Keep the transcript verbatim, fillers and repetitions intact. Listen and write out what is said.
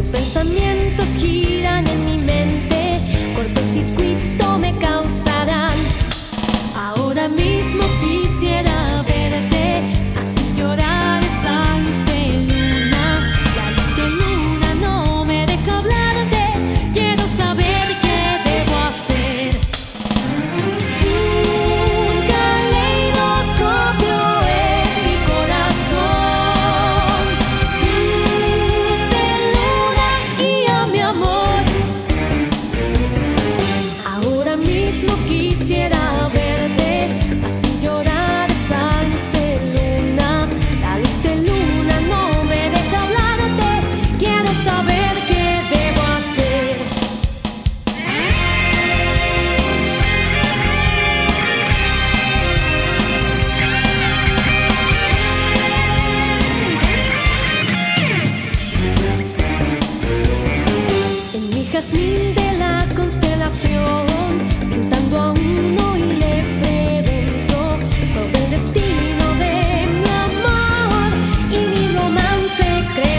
Pensamientos giran en mi mente, cortocircuito me causarán. Ahora mismo quisiera verte, así llorar esa luz de luna. La luz de luna no me deja hablarte, quiero saber qué debo hacer. Un caleidoscopio es mi corazón, luz de luna guía mi amor. Ahora mismo quisiera verte, así llorar esa luz de luna. La luz de luna no me deja hablarte, quiero saber qué debo hacer. En mi jazmín de la constelación, pintando a uno y le pregunto sobre el destino de mi amor, y mi romance crece.